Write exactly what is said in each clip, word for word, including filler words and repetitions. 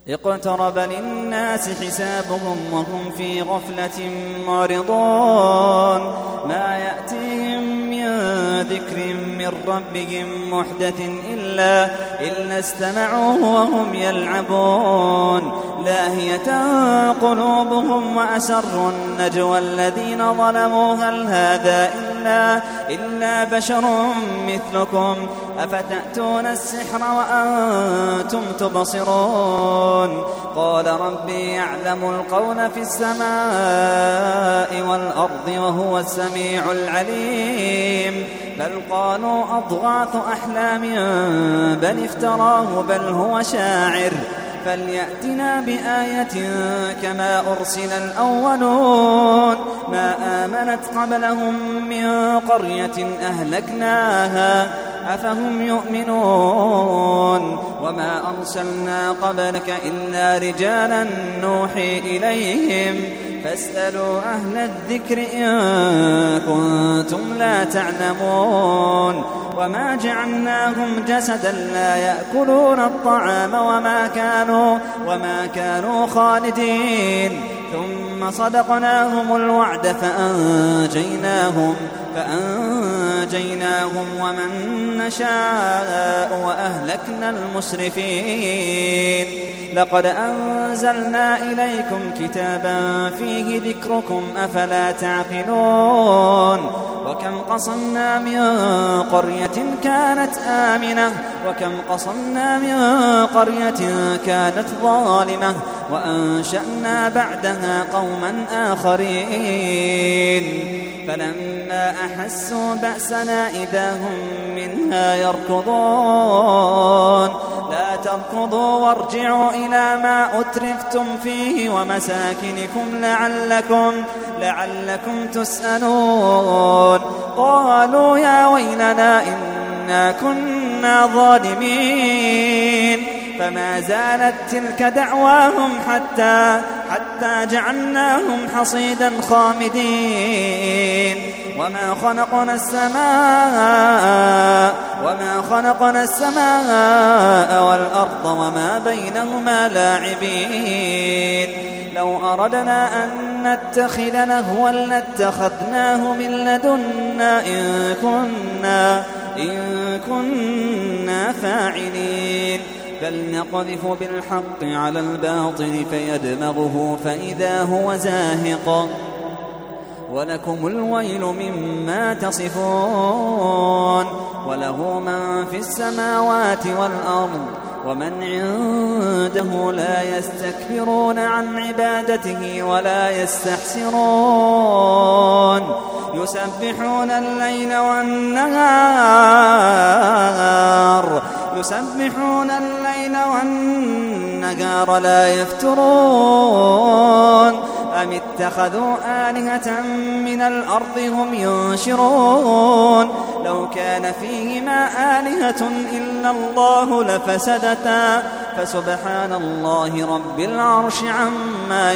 اقترب للناس حسابهم وهم في غفلة معرضون ما يأتيهم من ذكر من ربهم محدث إلا, إلا استمعوه وهم يلعبون لاهية قلوبهم وأسروا النجوى الذين ظلموا هل هذا إلا, إلا بشر مثلكم أفتأتون السحر وأنتم تبصرون قال ربي يعلم القول في السماء والأرض وهو السميع العليم بل قالوا أضغاث أحلام بل افتراه بل هو شاعر فليأتنا بآية كما أرسل الأولون ما آمنت قبلهم من قرية أهلكناها أفهم يؤمنون وما أرسلنا قبلك إلا رجالا نوحي إليهم فاسألوا أهل الذكر إن كنتم لا تعلمون وما جعلناهم جسدا لا يأكلون الطعام وما كانوا, وما كانوا خالدين ثم صدقناهم الوعد فأنجيناهم, فأنجيناهم ومن نشاء وأهلكنا المسرفين لقد أنزلنا إليكم كتابا فيه ذكركم أفلا تعقلون وكم قصمنا من قرية كانت آمنة وكم قصمنا من قرية كانت ظالمة وأنشأنا بعدها قوما آخرين فلما أحسوا بأسنا إذا هم منها يركضون لا تركضوا وارجعوا إلى ما أترفتم فيه ومساكنكم لعلكم, لعلكم تسألون قالوا يا ويلنا إنا كنا ظالمين فما زالت تلك دعواهم حتى, حتى جعلناهم حصيدا خامدين وما خلقنا السماء وما خلقنا السماء والأرض وما بينهما لاعبين لو أردنا أن نتخذ لهوا لاتخذناه من لدنا إن كنا, إن كنا فاعلين بل نقذف بالحق على الباطل فيدمغه فإذا هو زاهق ولكم الويل مما تصفون وله من في السماوات والأرض ومن عنده لا يستكبرون عن عبادته ولا يستحسرون يسبحون الليل والنهار يسبحون الليل والنهار لا يفترون أم اتخذوا آلهة من الأرض هم ينشرون لو كان فيهما آلهة إلا الله لفسدتا فسبحان الله رب العرش عما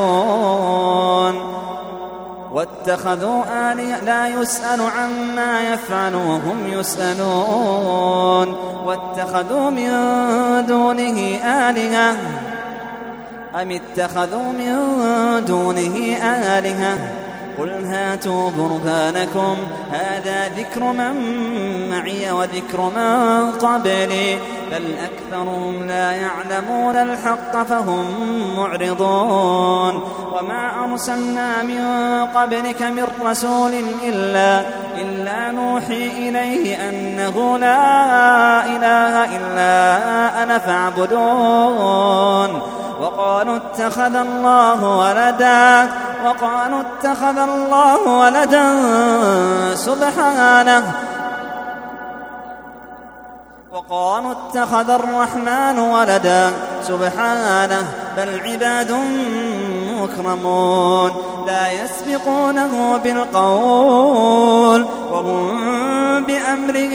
يصفون واتخذوا آلهة لا يسأل عما يفعل وهم يسألون واتخذوا من دونه آلهة أم اتخذوا من دونه آلهة قل هاتوا برهانكم هذا ذكر من معي وذكر من قبلي بل أكثرهم لا يعلمون الحق فهم معرضون وما أرسلنا من قبلك من رسول إلا, إلا نوحي إليه أنه لا إله إلا أنا فاعبدون وقالوا اتخذ الله ولدا وقالوا اتخذ الله ولدا سبحانه وقالوا اتخذ الرحمن ولدا سبحانه بل عباد مكرمون لا يسبقونه بالقول وهم بأمره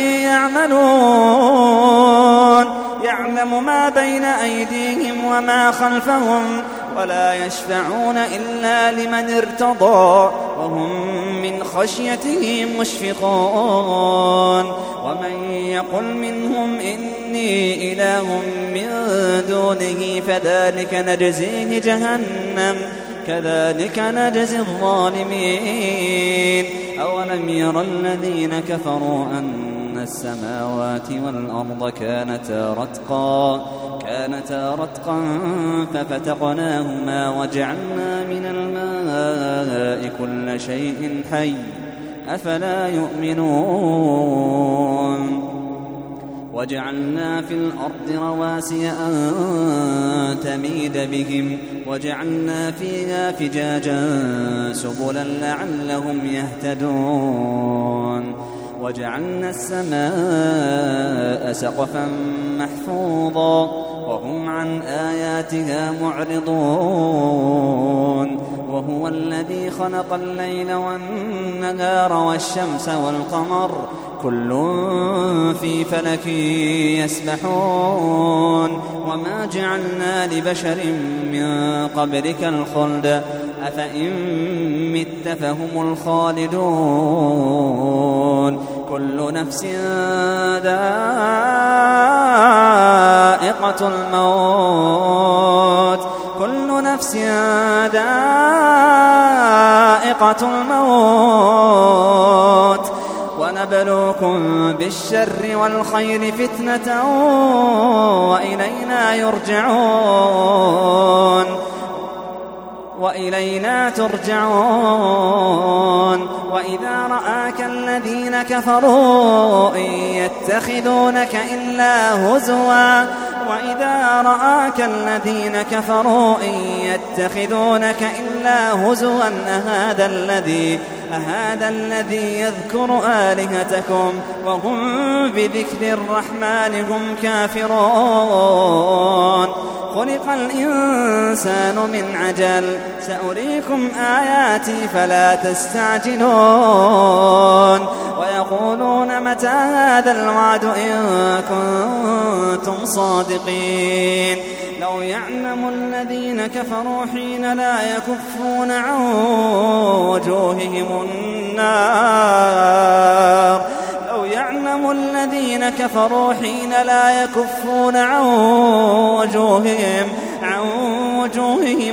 يعملون يعلم ما بين أيديهم وما خلفهم ولا يشفعون إلا لمن ارتضى وهم من خشيته مشفقون ومن يقل منهم إني إني إله من دونه فذلك نجزيه جهنم كذلك نجزي الظالمين أولم ير الذين كفروا أن السماوات والأرض كانتا رتقا كانتا رتقا ففتقناهما وجعلنا من الماء كل شيء حي أفلا يؤمنون وجعلنا في الأرض رواسي أن تميد بهم وجعلنا فيها فجاجا سبلا لعلهم يهتدون وجعلنا السماء سقفا محفوظا وهم عن آياتها معرضون وهو الذي خلق الليل والنهار والشمس والقمر كل في فلك يسبحون وما جعلنا لبشر من قبلك الخلد أفإن مت فهم الخالدون كل نفس ذائقة الموت كل نفس ذائقة الموت ونبلوكم بالشر والخير فتنة وإلينا يرجعون وإلينا ترجعون وإذا رآك الذين كفروا إن يتخذونك إلا هزوا وإذا رآك الذين كفروا إن يتخذونك إلا هزوا أهذا الذي أهذا الذي يذكر آلهتكم وهم بذكر الرحمن هم كافرون خلق الإنسان من عجل سأريكم آياتي فلا تستعجلون ويقولون متى هذا الوعد إن كنتم صادقين لو يعلم الذين كفروا حين لا يكفون عن وجوههم النار لو يعلم الذين كفروا حين لا يكفون عن وجوههم عن وجوههم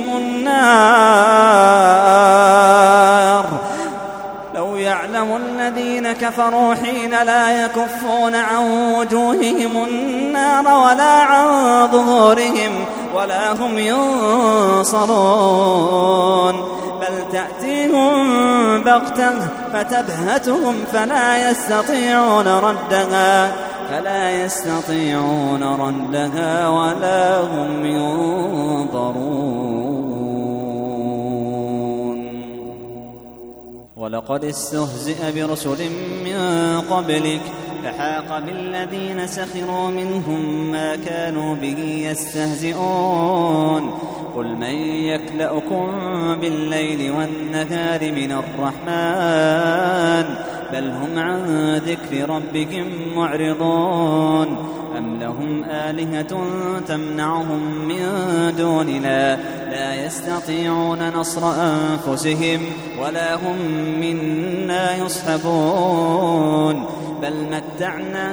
النار لو يعلم الذين كفروا حين لا يكفون عن وجوههم النار ولا عن ظهورهم ولا هم ينصرون بل تأتيهم بغتة فتبهتهم فلا يستطيعون ردها فلا يستطيعون ردها ولا هم ينظرون ولقد استهزئ برسل من قبلك فحاق بالذين سخروا منهم ما كانوا به يستهزئون قل من يكلأكم بالليل والنهار من الرحمن بل هم عن ذكر ربهم معرضون أم لهم آلهة تمنعهم من دوننا لا يستطيعون نصر أنفسهم ولا هم منا يصحبون بل متعنا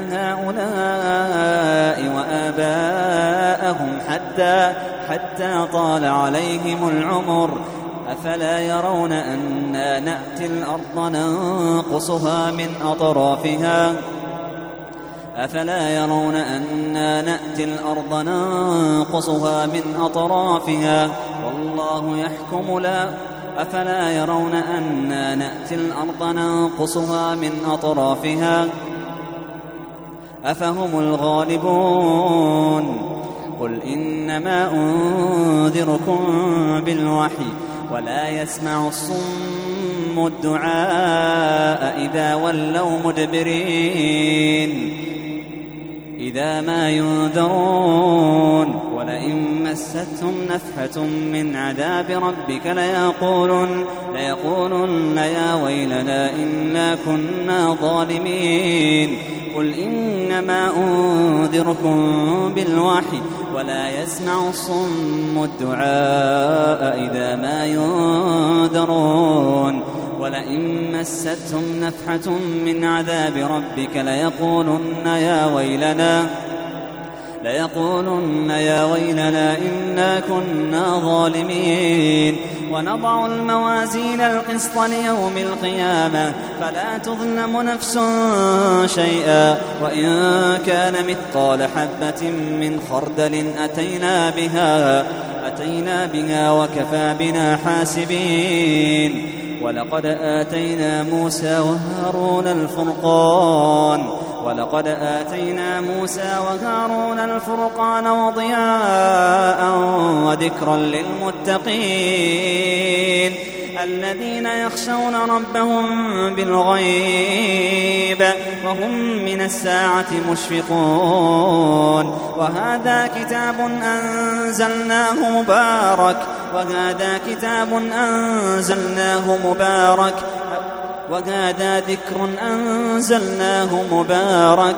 هؤلاء وآباءهم حتى حتى طال عليهم العمر أفلا يرون أنا نأتي الأرض ننقصها من أطرافها أفلا يرون أنا نأتي الأرض ننقصها من أطرافها والله يحكم لا أفلا يرون أنا نأتي الأرض ننقصها من أطرافها أفهم الغالبون قل إنما أنذركم بالوحي ولا يسمع الصم الدعاء إذا ولوا مدبرين إذا ما ينذرون ولئن مستهم نفحة من عذاب ربك ليقولن, ليقولن يا ويلنا إنا كنا ظالمين قل إنما أنذركم بالوحي ولا يسمع الصم الدعاء إذا ما ينذرون ولئن مستهم نفحة من عذاب ربك ليقولن يا ويلنا ليقولن يا ويلنا إنا كنا ظالمين ونضع الموازين القسط ليوم القيامة فلا تظلم نفس شيئا وإن كان مثقال حبة من خردل أتينا بها أتينا بها وكفى بنا حاسبين ولقد آتينا موسى وهارون الفرقان ولقد آتينا موسى وهارون الفرقان وضياء وذكرا للمتقين الذين يخشون ربهم بالغيب وهم من الساعة مشفقون وهذا كتاب أنزلناه مبارك وهذا كتاب أنزلناه مبارك وهذا ذكر أنزلناه مبارك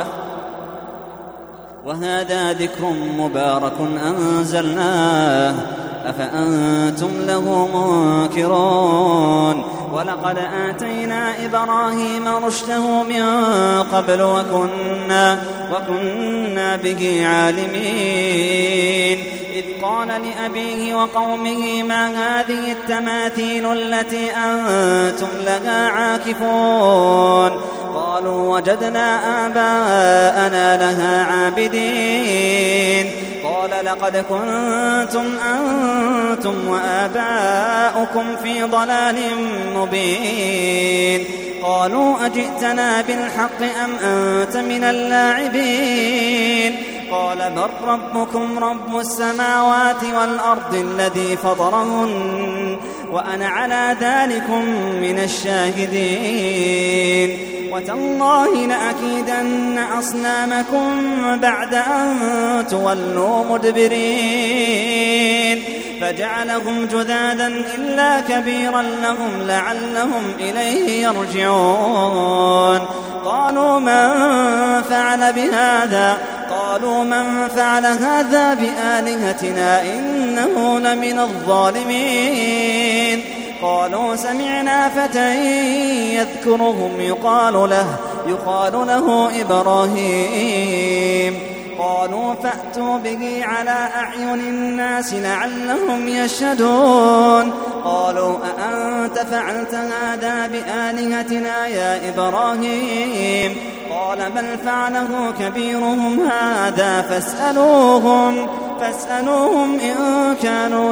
وهذا ذكر مبارك أنزلناه أفأنتم له منكرون ولقد آتينا إبراهيم رشده من قبل وكنا, وكنا به عالمين إذ قال لأبيه وقومه ما هذه التماثيل التي أنتم لها عاكفون قالوا وجدنا آباءنا لها عابدين قال لقد كنتم أنتم وآباؤكم في ضلال مبين قالوا أجئتنا بالحق أم أنت من اللاعبين قال بل ربكم رب السماوات والأرض الذي فطرهن وأنا على ذلكم من الشاهدين وتالله لأكيدن أصنامكم بعد أن تولوا مدبرين فجعلهم جذاذا إلا كبيرا لهم لعلهم إليه يرجعون قالوا من فعل بهذا قالوا من فعل هذا بآلهتنا إنه لمن الظالمين قالوا سمعنا فتى يذكرهم يقال له يقال له إبراهيم قالوا فأتوا به على أعين الناس لعلهم يشهدون قالوا أأنت فعلت هذا بآلهتنا يا إبراهيم قال بل فعله كبيرهم هذا فاسألوهم فاسألوهم إن كانوا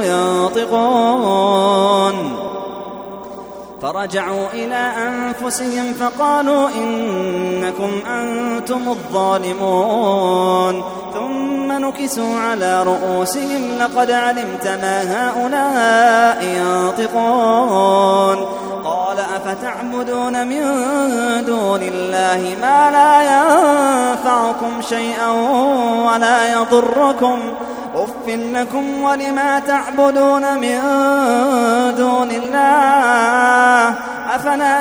ينطقون فرجعوا إلى أنفسهم فقالوا إنكم أنتم الظالمون ثم نكسوا على رؤوسهم لقد علمت ما هؤلاء ينطقون قال أفتعبدون من دون الله ما لا ينفعكم شيئا ولا يضركم أف لكم ولما تعبدون من دون الله أفلا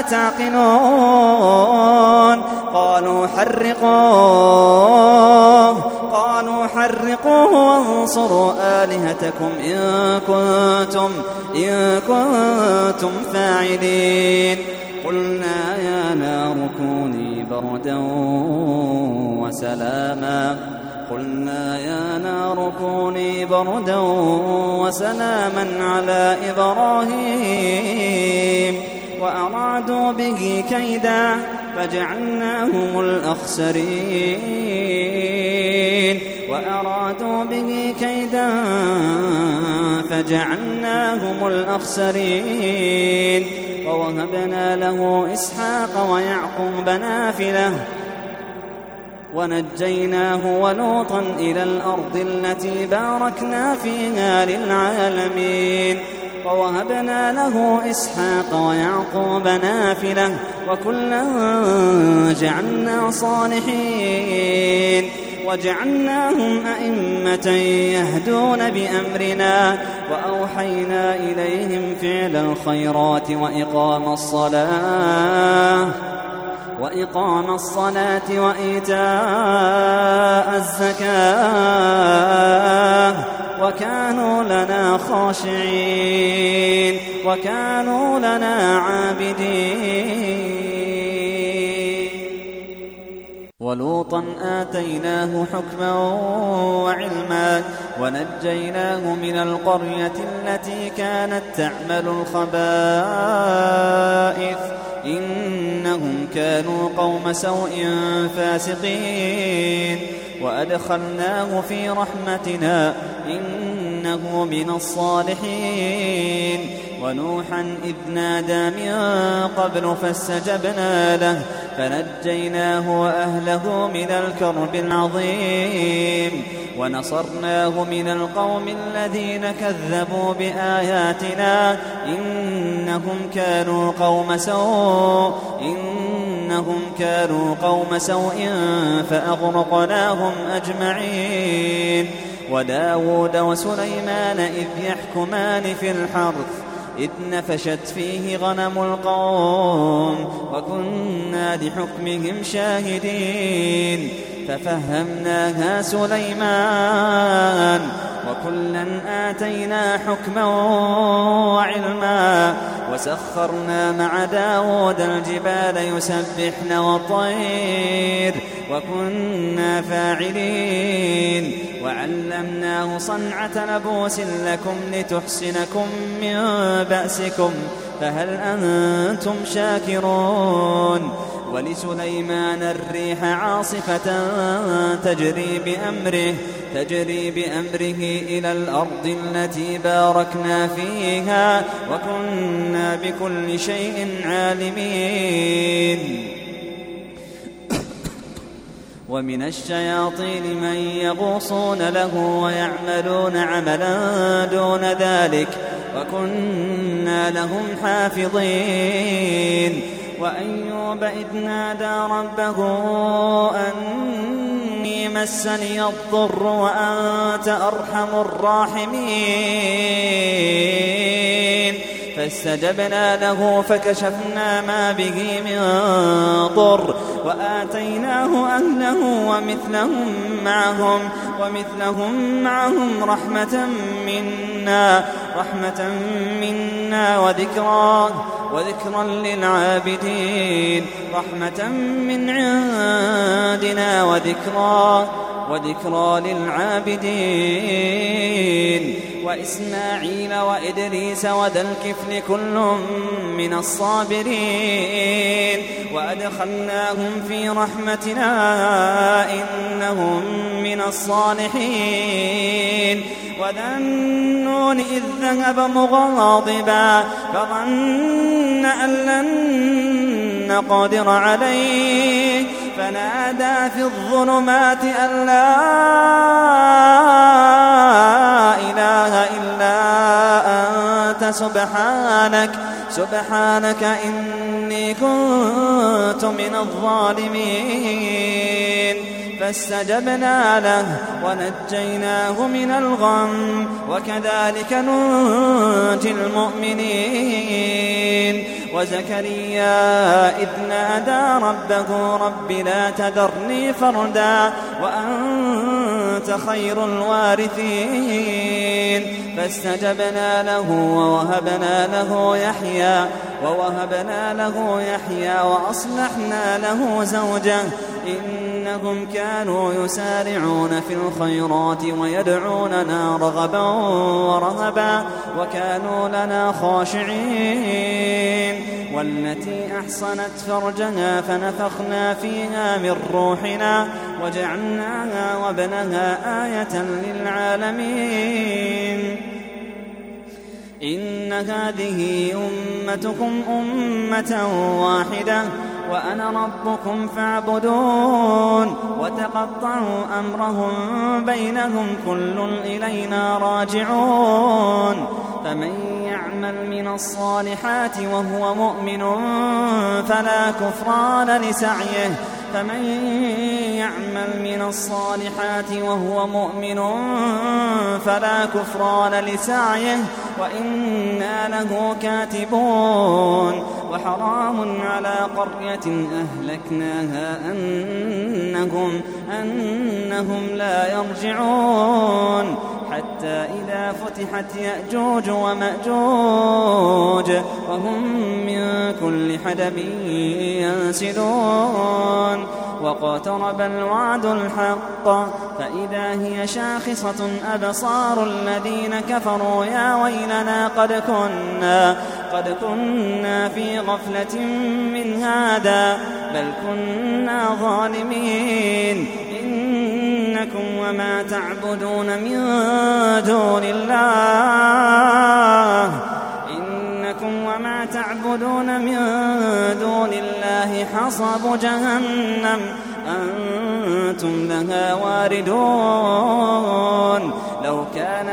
تعقلون قالوا حرقوه قالوا حرقوه وانصروا آلهتكم إن كنتم, إن كنتم فاعلين قلنا يا نار كوني بردا وسلاما قلنا يا نار كوني بردا وسلاما على إبراهيم وأرادوا به كيدا فجعلناهم الأخسرين وأرادوا به كيدا فجعلناهم الأخسرين ووهبنا له إسحاق ويعقوب نافلة ونجيناه ولوطا إلى الأرض التي باركنا فيها للعالمين ووهبنا له إسحاق ويعقوب نافلة وكلا جعلنا صالحين وجعلناهم أئمة يهدون بأمرنا وأوحينا إليهم فعل الخيرات وإقام الصلاة وإقام الصلاة وإيتاء الزكاة وكانوا لنا خاشعين وكانوا لنا عابدين ولوطا آتيناه حكما وعلما ونجيناه من القرية التي كانت تعمل الخبائث إنهم كانوا قوم سوء فاسقين وأدخلناه في رحمتنا إنه من الصالحين ونوحا إذ نادى من قبل فاستجبنا له فنجيناه وأهله من الكرب العظيم ونصرناه من القوم الذين كذبوا بآياتنا إنهم كانوا قوم سوء إنهم كانوا قوم سوء فأغرقناهم أجمعين وداود وسليمان إذ يحكمان في الحرث إذ نفشت فيه غنم القوم وكنا لحكمهم شاهدين ففهمناها سليمان وكلا آتينا حكما وعلما وسخرنا مع داود الجبال يسبحن والطير وكنا فاعلين وعلمناه صنعة لبوس لكم لتحسنكم من بأسكم فهل أنتم شاكرون ولسليمان الريح عاصفة تجري بأمره تجري بأمره إلى الأرض التي باركنا فيها وكنا بكل شيء عالمين ومن الشياطين من يغوصون له ويعملون عملا دون ذلك وكنا لهم حافظين وأيوب إذ نادى ربه أني مسني الضر وأنت أرحم الراحمين فاستجبنا له فكشفنا ما به من ضر وآتيناه أهله ومثلهم معهم ومثلهم معهم رحمة منا رحمة منا وذكرى وذكرا للعابدين رحمة من عندنا وذكرى وذكرى للعابدين وإسماعيل وإدريس وذا الكفل كل من الصابرين وأدخلناهم في رحمتنا إنهم من الصالحين وذا النون إذ ذهب مغاضبا فظن أن لن نقدر عليه فنادى في الظلمات أن لا إله إلا أنت سبحانك سبحانك إني كنت من الظالمين فاستجبنا له ونجيناه من الغم وكذلك ننجي المؤمنين وزكريا إذ نادى ربه رب لا تذرني فردا وأنت خير الوارثين فاستجبنا له ووهبنا له يحيى ووهبنا له يحيى وأصلحنا له زوجه إنهم كانوا يسارعون في الخيرات ويدعوننا رغبا ورهبا وكانوا لنا خاشعين والتي أحصنت فرجها فنفخنا فيها من روحنا وجعلناها وابنها آية للعالمين إن هذه أمتكم أمة واحدة وأنا ربكم فاعبدون وتقطعوا أمرهم بينهم كل إلينا راجعون فمن يعمل من الصالحات وهو مؤمن فلا كفران لسعيه فمن يعمل من الصالحات وهو مؤمن فلا كفران لسعيه وإنا له كاتبون وحرام على قرية أهلكناها أنهم, أنهم لا يرجعون حتى حتى إذا فتحت يأجوج ومأجوج وهم من كل حدب ينسلون واقترب الوعد الحق فإذا هي شاخصة أبصار الذين كفروا يا ويلنا قد كنا قد كنا في غفلة من هذا بل كنا ظالمين إنكم وما تعبدون من دون الله إنكم وما تعبدون من دون الله حصب جهنم أنتم لها واردون لو كان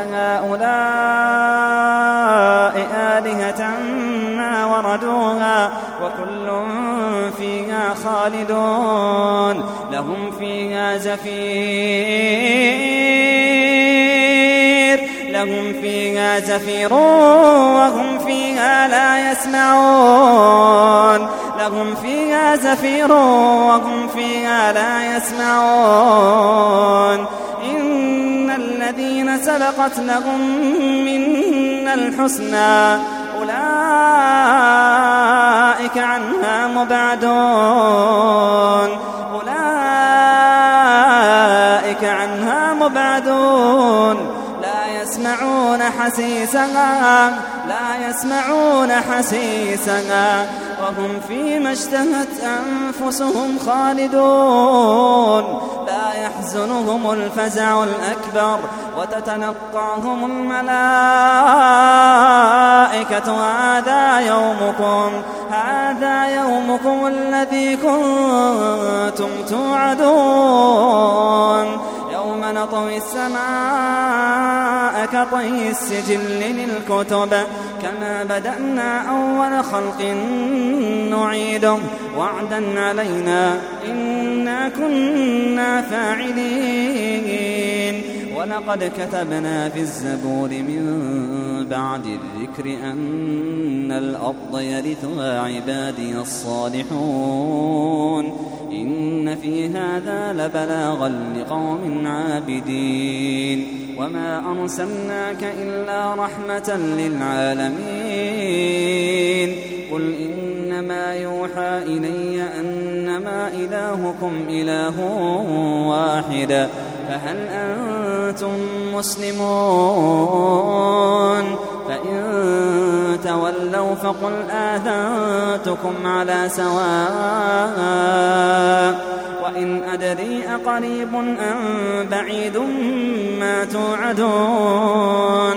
هؤلاء آلهة ما وردوها وكل فيها خالدون لهم فيها زفير لهم فيها زفير وهم فيها لا يسمعون لهم فيها زفير وهم فيها لا يسمعون إن الذين سبقت لهم منا الحسنى أولئك عنها مبعدون أولئك عنها مبعدون لا يسمعون حسيسها لا يسمعون حسيسها وهم فيما اشتهت أنفسهم خالدون لا يحزنهم الفزع الأكبر وتتلقاهم الملائكة هذا يومكم هذا يومكم الذي كنتم توعدون يوم نطوي السماء كطي السجل للكتب كما بدأنا أول خلق نعيده وعدا علينا إنا كنا فاعلين ولقد كتبنا في الزبور من بعد الذكر أن الأرض يرثها عبادي الصالحون إن في هذا لبلاغا لقوم عابدين وما أرسلناك إلا رحمة للعالمين قل إنما يوحى إلي أنما إلهكم إله واحد فهل أنتم مسلمون فإن تولوا فقل آذنتكم على سواء وإن أدري أقريب أم بعيد ما توعدون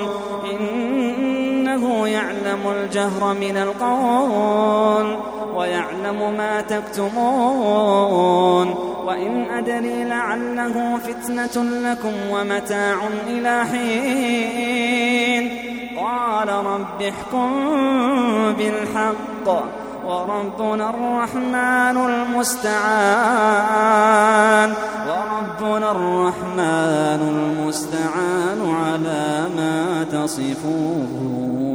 إنه يعلم الجهر من القول ويعلم ما تكتمون وإن أدري لعله فتنة لكم ومتاع إلى حين قال رب احكم بالحق وربنا الرحمن المستعان وربنا الرحمن المستعان على ما تصفون.